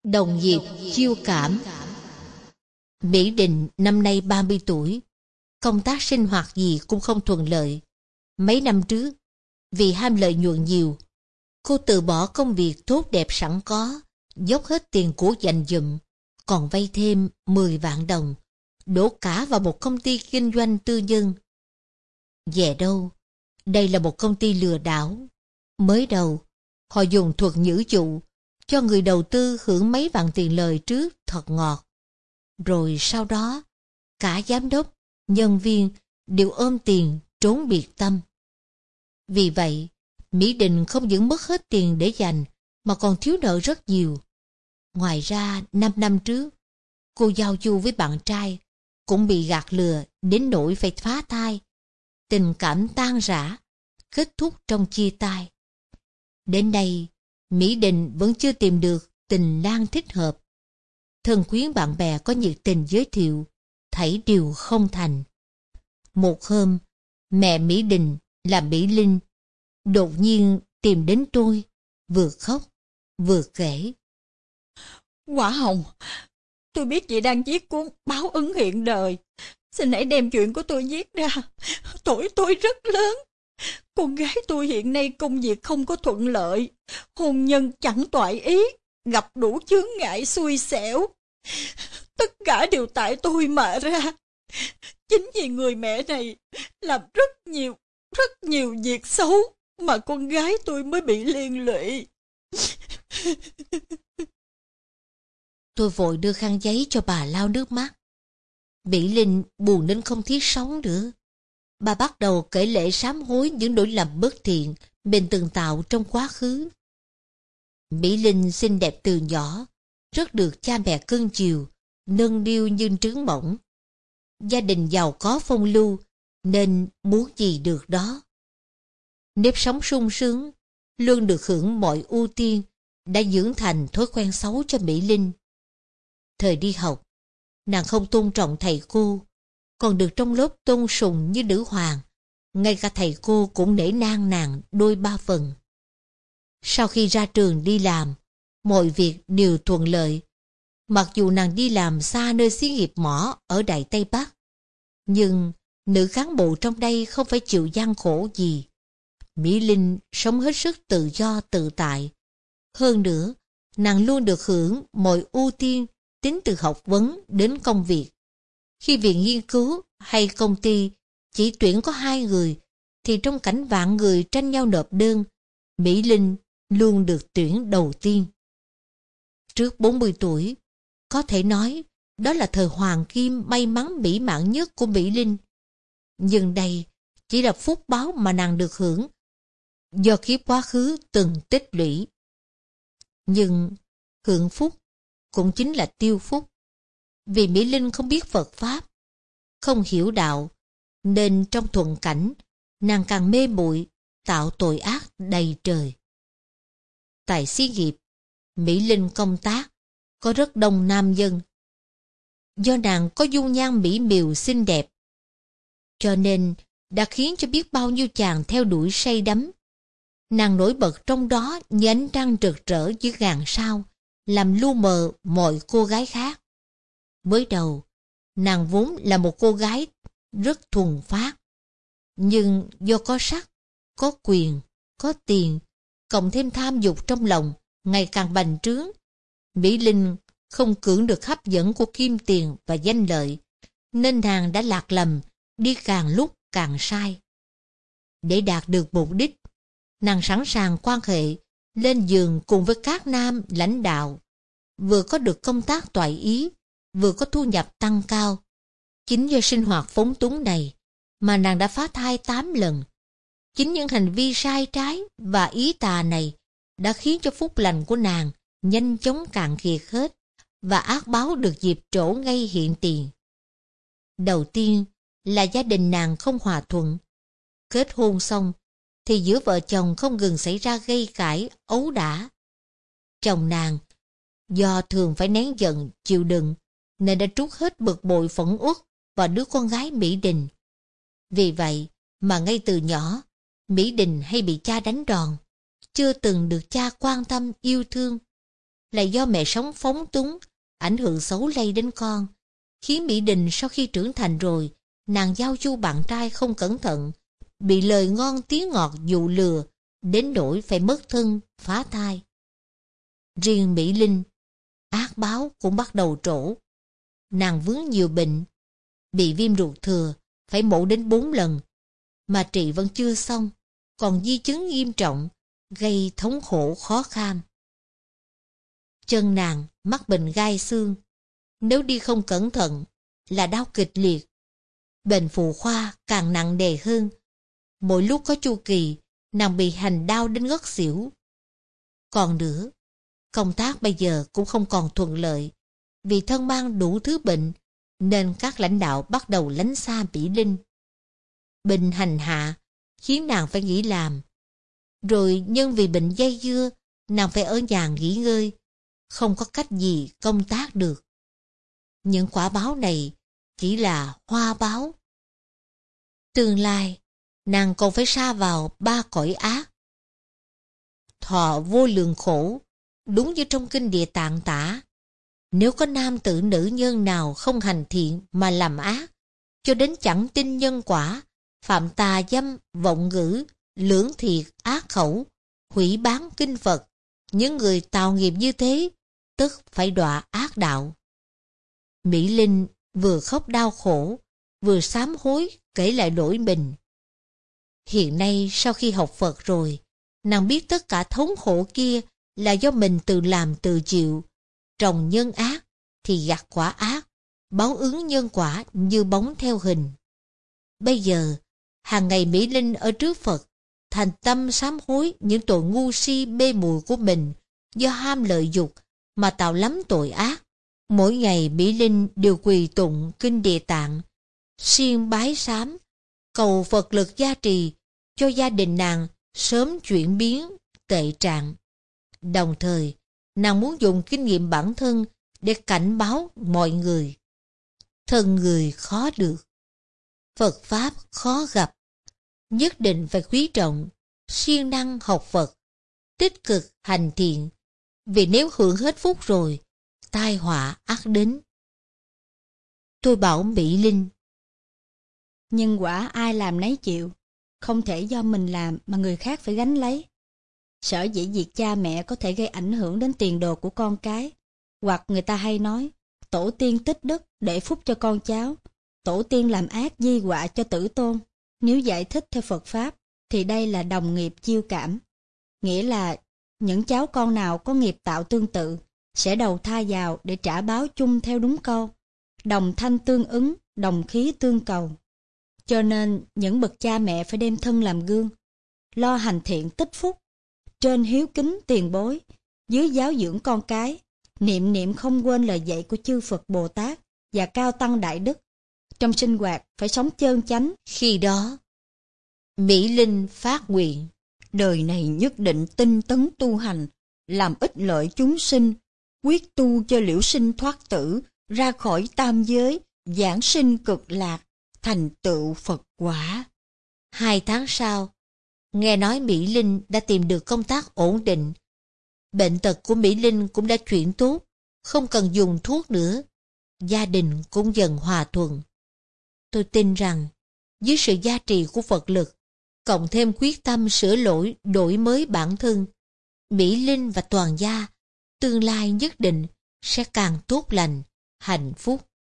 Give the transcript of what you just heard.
Đồng nghiệp chiêu cảm. Mỹ Đình năm nay 30 tuổi, công tác sinh hoạt gì cũng không thuận lợi. Mấy năm trước, vì ham lợi nhuận nhiều, cô từ bỏ công việc tốt đẹp sẵn có, dốc hết tiền của dành dụm, còn vay thêm 10 vạn đồng, đổ cả vào một công ty kinh doanh tư nhân. Về đâu, đây là một công ty lừa đảo. Mới đầu, họ dùng thuật nhử dụ, cho người đầu tư hưởng mấy vạn tiền lời trước thật ngọt. Rồi sau đó, cả giám đốc, nhân viên đều ôm tiền trốn biệt tâm. Vì vậy, Mỹ Đình không những mất hết tiền để dành, mà còn thiếu nợ rất nhiều. Ngoài ra, 5 năm trước, cô giao du với bạn trai, cũng bị gạt lừa đến nỗi phải phá thai. Tình cảm tan rã, kết thúc trong chia tay. Đến nay, Mỹ Đình vẫn chưa tìm được tình lang thích hợp. Thân quyến bạn bè có nhiệt tình giới thiệu, thảy đều không thành. Một hôm, mẹ Mỹ Đình là Mỹ Linh đột nhiên tìm đến tôi, vừa khóc vừa kể. Quả Hồng, tôi biết chị đang viết cuốn báo ứng hiện đời. Xin hãy đem chuyện của tôi viết ra. Tuổi tôi rất lớn. Con gái tôi hiện nay công việc không có thuận lợi, hôn nhân chẳng toại ý, gặp đủ chướng ngại xui xẻo. Tất cả đều tại tôi mà ra. Chính vì người mẹ này làm rất nhiều việc xấu mà con gái tôi mới bị liên lụy. Tôi vội đưa khăn giấy cho bà lau nước mắt. Mỹ Linh buồn đến không thiết sống nữa. Bà bắt đầu kể lể sám hối những lỗi lầm bất thiện mình từng tạo trong quá khứ. Mỹ Linh xinh đẹp từ nhỏ, rất được cha mẹ cưng chiều, nâng niu như trứng bổng. Gia đình giàu có phong lưu, nên muốn gì được đó. Nếp sống sung sướng, luôn được hưởng mọi ưu tiên, đã dưỡng thành thói quen xấu cho Mỹ Linh. Thời đi học, nàng không tôn trọng thầy cô, còn được trong lớp tôn sùng như nữ hoàng. Ngay cả thầy cô cũng nể nang nàng đôi ba phần. Sau khi ra trường đi làm, mọi việc đều thuận lợi. Mặc dù nàng đi làm xa nơi xí nghiệp mỏ ở Đại Tây Bắc, nhưng nữ cán bộ trong đây không phải chịu gian khổ gì. Mỹ Linh sống hết sức tự do tự tại. Hơn nữa, nàng luôn được hưởng mọi ưu tiên tính từ học vấn đến công việc. Khi viện nghiên cứu hay công ty chỉ tuyển có 2 người, thì trong cảnh vạn người tranh nhau nộp đơn, Mỹ Linh luôn được tuyển đầu tiên. Trước 40 tuổi, có thể nói đó là thời hoàng kim may mắn mỹ mãn nhất của Mỹ Linh. Nhưng đây chỉ là phúc báo mà nàng được hưởng do kiếp quá khứ từng tích lũy. Nhưng hưởng phúc cũng chính là tiêu phúc. Vì Mỹ Linh không biết Phật Pháp, không hiểu đạo, nên trong thuận cảnh, nàng càng mê muội, tạo tội ác đầy trời. Tại xí nghiệp, Mỹ Linh công tác, có rất đông nam dân. Do nàng có dung nhan mỹ miều xinh đẹp, cho nên đã khiến cho biết bao nhiêu chàng theo đuổi say đắm. Nàng nổi bật trong đó như ánh trăng rực rỡ dưới ngàn sao, làm lu mờ mọi cô gái khác. Mới đầu, nàng vốn là một cô gái rất thuần phác. Nhưng do có sắc, có quyền, có tiền, cộng thêm tham dục trong lòng ngày càng bành trướng, Mỹ Linh không cưỡng được hấp dẫn của kim tiền và danh lợi, nên nàng đã lạc lầm, đi càng lúc càng sai. Để đạt được mục đích, nàng sẵn sàng quan hệ, lên giường cùng với các nam lãnh đạo, vừa có được công tác toại ý, vừa có thu nhập tăng cao. Chính do sinh hoạt phóng túng này mà nàng đã phá thai 8 lần. Chính những hành vi sai trái và ý tà này đã khiến cho phúc lành của nàng nhanh chóng cạn kiệt hết, và ác báo được dịp trổ ngay hiện tiền. Đầu tiên là gia đình nàng không hòa thuận. Kết hôn xong thì giữa vợ chồng không ngừng xảy ra gây cãi, ấu đả. Chồng nàng do thường phải nén giận chịu đựng, nên đã trút hết bực bội phẫn uất vào đứa con gái Mỹ Đình. Vì vậy mà ngay từ nhỏ, Mỹ Đình hay bị cha đánh đòn, chưa từng được cha quan tâm yêu thương. là do mẹ sống phóng túng, ảnh hưởng xấu lây đến con, khiến Mỹ Đình sau khi trưởng thành rồi, nàng giao du bạn trai không cẩn thận, bị lời ngon tiếng ngọt dụ lừa, đến nỗi phải mất thân, phá thai. Riêng Mỹ Linh, ác báo cũng bắt đầu trổ. Nàng vướng nhiều bệnh, bị viêm ruột thừa, phải mổ đến 4 lần, mà trị vẫn chưa xong, còn di chứng nghiêm trọng, gây thống khổ khó kham. Chân nàng mắc bệnh gai xương, nếu đi không cẩn thận là đau kịch liệt. Bệnh phụ khoa càng nặng nề hơn, mỗi lúc có chu kỳ, nàng bị hành đau đến ngất xỉu. Còn nữa, công tác bây giờ cũng không còn thuận lợi, vì thân mang đủ thứ bệnh, nên các lãnh đạo bắt đầu lánh xa Mỹ Linh. Bệnh hành hạ khiến nàng phải nghỉ làm, rồi nhân vì bệnh dây dưa, nàng phải ở nhà nghỉ ngơi, không có cách gì công tác được. Những quả báo này chỉ là hoa báo. Tương lai, nàng còn phải sa vào 3 cõi ác. Thọ vô lượng khổ, đúng như trong kinh Địa Tạng tả. Nếu có nam tử nữ nhân nào không hành thiện mà làm ác, cho đến chẳng tin nhân quả, phạm tà dâm, vọng ngữ, lưỡng thiệt, ác khẩu, hủy bán kinh Phật, những người tạo nghiệp như thế, tức phải đọa ác đạo. Mỹ Linh vừa khóc đau khổ, vừa sám hối kể lại nỗi mình. Hiện nay sau khi học Phật rồi, nàng biết tất cả thống khổ kia là do mình tự làm tự chịu. Trồng nhân ác thì gặt quả ác, báo ứng nhân quả như bóng theo hình. Bây giờ, hàng ngày Mỹ Linh ở trước Phật, thành tâm sám hối những tội ngu si mê muội của mình do ham lợi dục mà tạo lắm tội ác. Mỗi ngày Mỹ Linh đều quỳ tụng kinh Địa Tạng, siêng bái sám, cầu Phật lực gia trì cho gia đình nàng sớm chuyển biến tệ trạng. Đồng thời, nàng muốn dùng kinh nghiệm bản thân để cảnh báo mọi người. Thân người khó được, Phật Pháp khó gặp, nhất định phải quý trọng, siêng năng học Phật, tích cực hành thiện, vì nếu hưởng hết phúc rồi, tai họa ắt đến. Tôi bảo Mỹ Linh, nhân quả ai làm nấy chịu, không thể do mình làm mà người khác phải gánh lấy. Sở dĩ việc cha mẹ có thể gây ảnh hưởng đến tiền đồ của con cái, hoặc người ta hay nói, tổ tiên tích đức để phúc cho con cháu, tổ tiên làm ác di họa cho tử tôn. Nếu giải thích theo Phật Pháp, thì đây là đồng nghiệp chiêu cảm. Nghĩa là những cháu con nào có nghiệp tạo tương tự, sẽ đầu thai vào để trả báo chung theo đúng câu. Đồng thanh tương ứng, đồng khí tương cầu. Cho nên những bậc cha mẹ phải đem thân làm gương, lo hành thiện tích phúc, trên hiếu kính tiền bối, dưới giáo dưỡng con cái, niệm niệm không quên lời dạy của chư Phật Bồ Tát và cao tăng đại đức. Trong sinh hoạt phải sống chơn chánh. Khi đó, Mỹ Linh phát nguyện, đời này nhất định tinh tấn tu hành, làm ích lợi chúng sinh, quyết tu cho liễu sinh thoát tử, ra khỏi tam giới, giảng sinh cực lạc, thành tựu Phật quả. 2 tháng sau, nghe nói Mỹ Linh đã tìm được công tác ổn định. Bệnh tật của Mỹ Linh cũng đã chuyển tốt, không cần dùng thuốc nữa. Gia đình cũng dần hòa thuận. Tôi tin rằng, dưới sự gia trì của Phật lực, cộng thêm quyết tâm sửa lỗi, đổi mới bản thân, Mỹ Linh và toàn gia tương lai nhất định sẽ càng tốt lành, hạnh phúc.